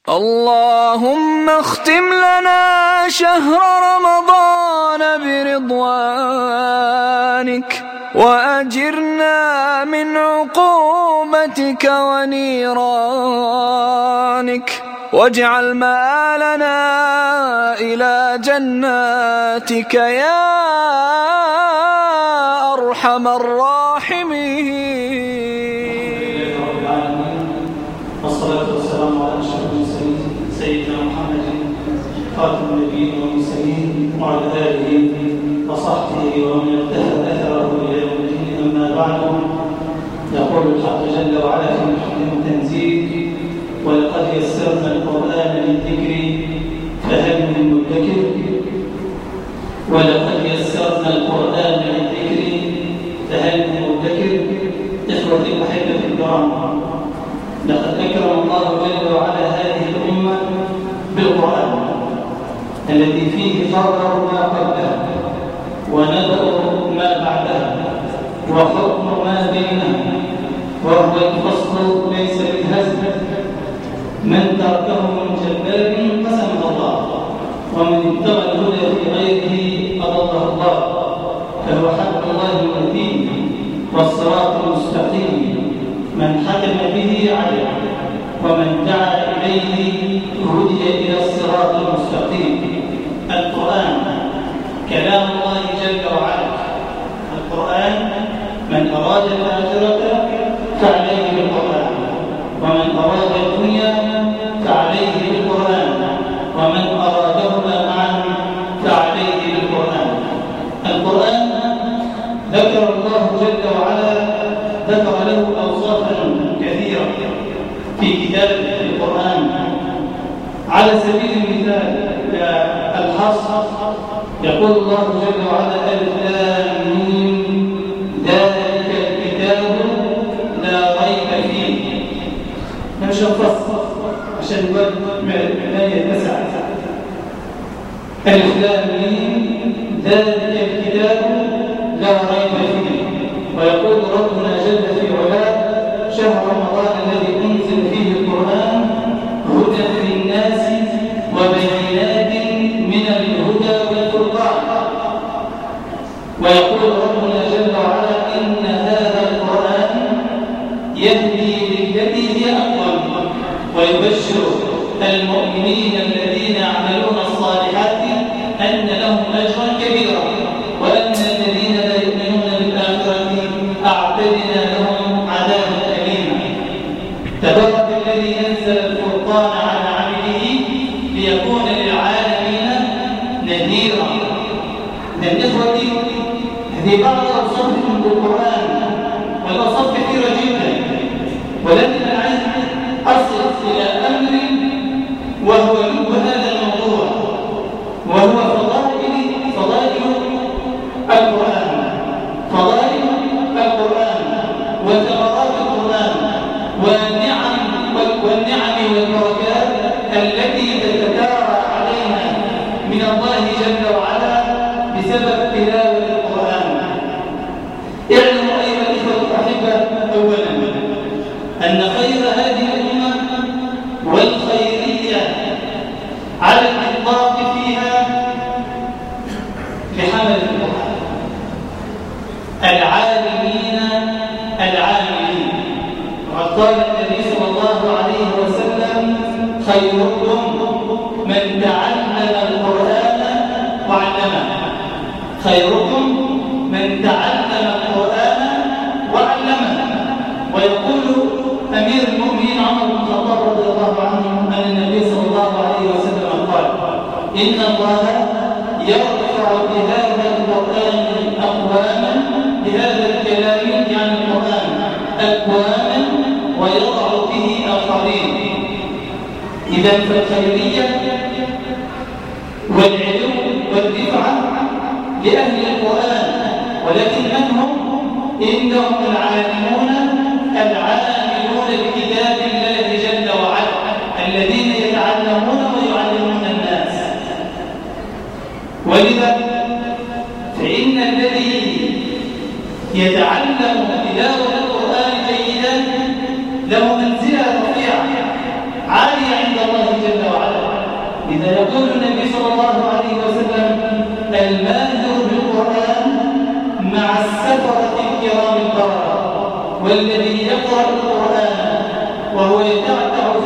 اللهم اختم لنا شهر رمضان برضوانك وأجرنا من عقوبتك ونيرانك واجعل مآلنا إلى جناتك يا أرحم الراحمين. والصلاة والسلام على أشرف المرسلين سيدنا محمد خاتم النبيين والمرسلين وعلى آله وصحبه ومن اقتفى أثره إلى يوم الدين. أما بعد، يقول الحق جل وعلا في محكم التنزيل: ولقد يسرنا القرآن للذكر فهل من مدكر. ولقد يسرنا القرآن للذكر فهل من مدكر. إخوتي الأحبة الكرام، لقد أكرم الله جل وعلا هذه الأمة بالقرآن الذي فيه خبر ما قبله ونبأ ما بعده وحكم ما بينه، وهو الفصل ليس بالهزل. من تركه من جبار قسمه الله، ومن ابتغى الهدى في غيره أضله الله. فهو حق الله المتين والصراط المستقيم، من حكم به عدل، ومن دعا إليه هدي إلى الصراط المستقيم. القرآن كلام الله جل وعلا. القرآن من أراد الآخرة فعليه بالقرآن، ومن أراد الدنيا فعليه بالقرآن، ومن أرادهما معا فعليه بالقرآن. القرآن ذكر الله جل وعلا ذكر له أوصافا كثيرة في كتابه القرآن. على سبيل المثال الحصر، يقول الله جل وعلا: ألف لام ميم ذلك الكتاب لا ريب فيه. مش هنفصل عشان الوقت ما يتسع. ألف لام ميم ذلك الكتاب لا ريب فيه. ويقول ربنا جل في علاه: شهر رمضان الذي أنزل فيه القرآن هدى للناس وبينات من الهدى والفرقان. ويقول ربنا جل وعلا: إن هذا القرآن يهدي للتي هي أقوم ويبشر المؤمنين الذين يعملون الصالحات أن لهم أجرا كبيرا وأن الذين لا يؤمنون بالآخرة أعتدنا لهم عذابا أليما. تبارك الذي أنزل الفرقان على عبده ليكون للعالمين نذيرا. من إخوتي، هذه بعض أوصافكم بالقرآن، والأوصاف كثيرة جدا، ولكن أنا عايز أصل إلى أمر وهو لب هذا الموضوع، وهو فضائل القرآن، فضائل القرآن وثمرات القرآن والنعم والبركات التي تتدارى علينا من الله جل وعلا بسبب تلاوة القرآن. اعلموا أيها الإخوة الأحبة أولا أن خير هذه الأمة والخيرية على الإطلاق فيها لحمل القرآن، العالمين العاملين. وقال النبي صلى الله عليه وسلم: خيركم من تعلم القرآن وعلمه. خيركم من تعلم القرآن وعلمه. ويقول أمير المؤمنين عمر بن الخطاب رضي الله عنه أن النبي صلى الله عليه وسلم قال: إن الله يرفع بهذا القرآن أقواما، بهذا الكلام يعني القرآن أقواما، ويضع به آخرين. إذا فالخيرية والعلم والدفعة لأهل القرآن، ولكن من هم؟ إنهم العالمون العاملون بكتاب الله جل وعلا، الذين يتعلمون ويعلمون الناس. ولذا فإن الذي يتعلم تلاوة القرآن جيدا له منزلة رفيعة عالية عند الله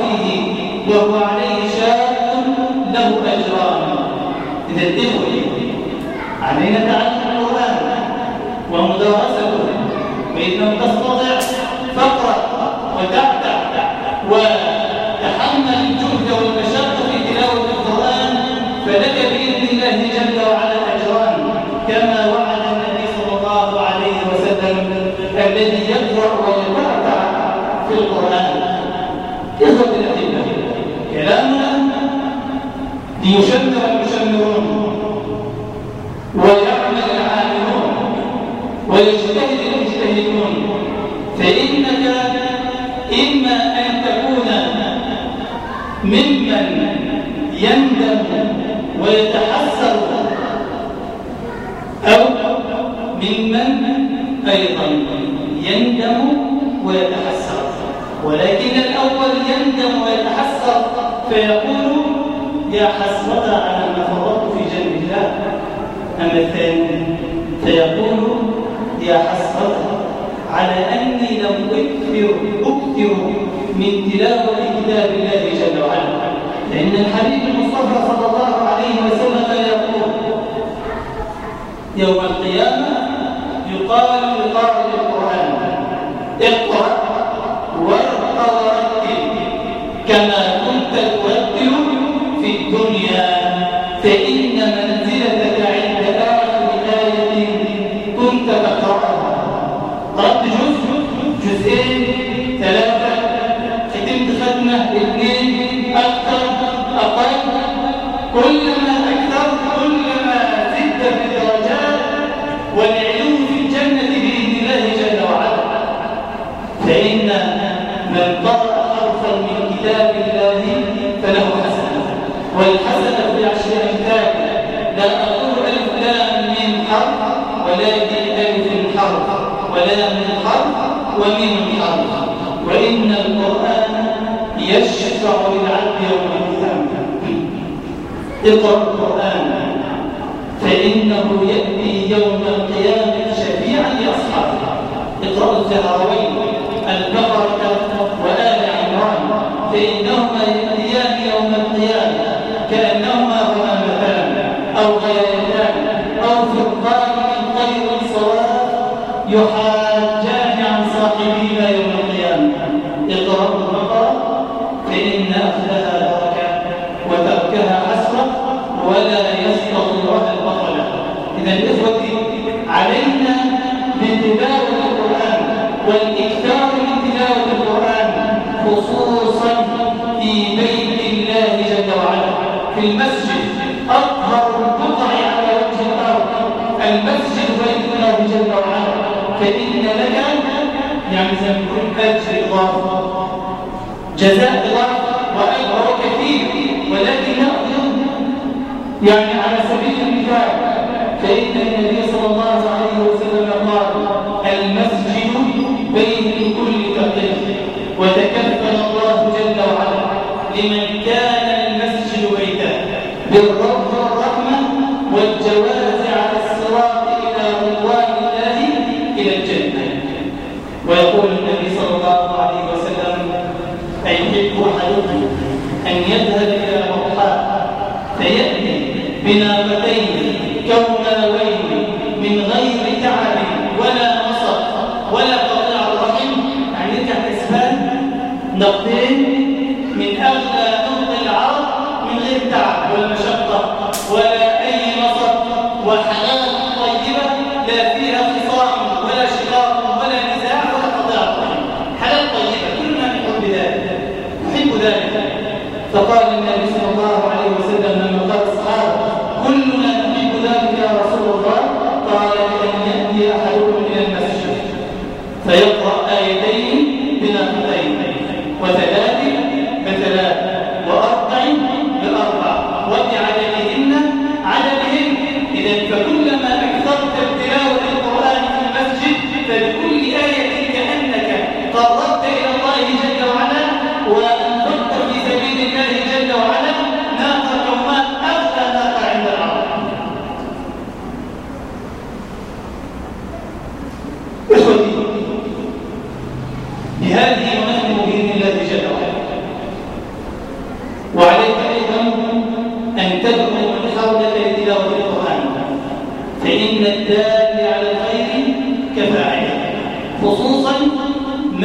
فيه وهو عليه شاق له أجران. إذا الإخوة علينا تعلم القرآن ومدارسته، فإن لم تستطع فاقرأ وتعتع وتحمل الجهد والمشقة في تلاوة القرآن، فلك بإذن الله جل وعلا أجران كما وعد النبي صلى الله عليه وسلم الذي يقرأ ويتعتع في القرآن. إخوة الأحبة، كلامنا ليشمر المشمرون ويعمل العاملون ويجتهد المجتهدون، فإنك إما أن تكون ممن يندم ويتحسر أو ممن أيضا يندم ويتحسر، ولكن الأول يندم ويتحسر فيقول يا حسرة على ما فرطت في جنب الله، أما الثاني فيقول يا حسرة على أني لم أكثر من تلاوة كتاب الله جل وعلا، لأن الحبيب المصطفى صلى الله عليه وسلم يقول يوم القيامة يقال لقارئ القرآن اقرأ وارق ورتل كما كنت ترتل في الدنيا، فإن منزلتك عند آخر آية كنت تقرأها. قرأت جزئين 3 ختمت ختمة 2 أكثر أقل، كلما أكثر كلما زدت في الدرجات والعلو في الجنة بإذن الله جل وعلا. فإن من قرأ حرفا من كتاب الله فله حسنة، والحسنة بعشر أمثالها، لا أقول ألف لام من حرف ولكن ألف حرف ولام حرف ومن حرف، وإن القرآن يشفع للعبد يوم القيامة. اقرأ القرآن فإنه يأتي يوم القيامة شفيعا لأصحابه. اقرأوا الزهراوين البقرة وآل عمران، فإنهما يأتيان يوم القيامة كأنهما غمامتان أو غيايتان أو فرقان من طير صواب يحاجان عن صاحبهما يوم القيامة. اقرأوا البقرة فإن أخذها بركة وتركها حسرة ولا يستطيعها البطلة. إذا إخوتي علينا بتلاوة القرآن والإكثار من تلاوة القرآن، خصوصا في بيت الله جل وعلا، في المسجد أطهر البقع على وجه الأرض، المسجد بيت الله جل وعلا، فإن لك يعني زمكم أجر إضافة جزاء إضافة وأجر كثير، ولكن نأخذ يعني على سبيل المثال، فإن النبي صلى الله عليه وسلم قال المسجد بيت كل تقي، وتكفل الله جل وعلا لمن كان المسجد بيتا بالرب والرحمة والجواز على الصراط إلى رضوان الله إلى الجنة. ويقول النبي صلى الله عليه وسلم أيحب أحدكم أن يذهب إلى بطحاء فيأتي بناقتين كوماوين من غير تعب ولا نصب ولا قطيع الرحم، يعني يرجع كسبان نقدين من أغلى نقد العرض من غير تعب ولا مشقة ولا أي نصب، وحلال طيبة لا فيها خصام ولا شقاق ولا نزاع ولا قطيع الرحم، حلال طيبة كلنا نحب ذلك نحب ذلك. فقال النبي صلى الله عليه وسلم لما قال الصحابة كلنا نحب ذلك يا رسول الله، قال أن يأتي أحدكم إلى المسجد فيقرأ آيتين بناقتين وثلاث بثلاث وأربع بأربع وبعددهن عددهن. إذن فكلما أكثرت التلاوة القرآن في المسجد فبكل آية كأنك قربت إلى الله جل وعلا وأنفقت في سبيل الله جل وعلا ناقة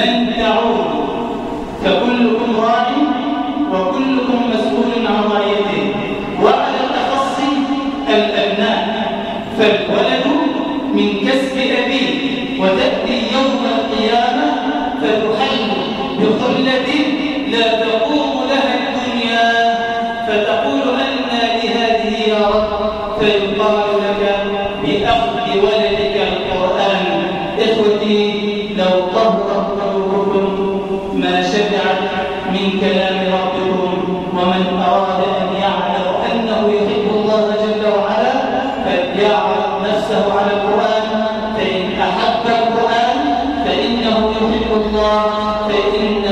لن تعودوا، فكلكم راع وكلكم مسؤول عن رعيته، وعلى الأخص الأبناء، فالولد من كسب أبيه، وتأتي يوم القيامة فتحل بخلة لا تقوم لها الدنيا، فتقول أنى لهذه يا رب، فيقال لك بأخذ ولدك القرآن. إخوتي، لو طهرت قلوبكم ما شبعت من كلام ربكم، ومن أراد أن يعلم أنه يحب الله جل وعلا فليعرض نفسه على القرآن، فإن أحب القرآن فإنه يحب الله، فإن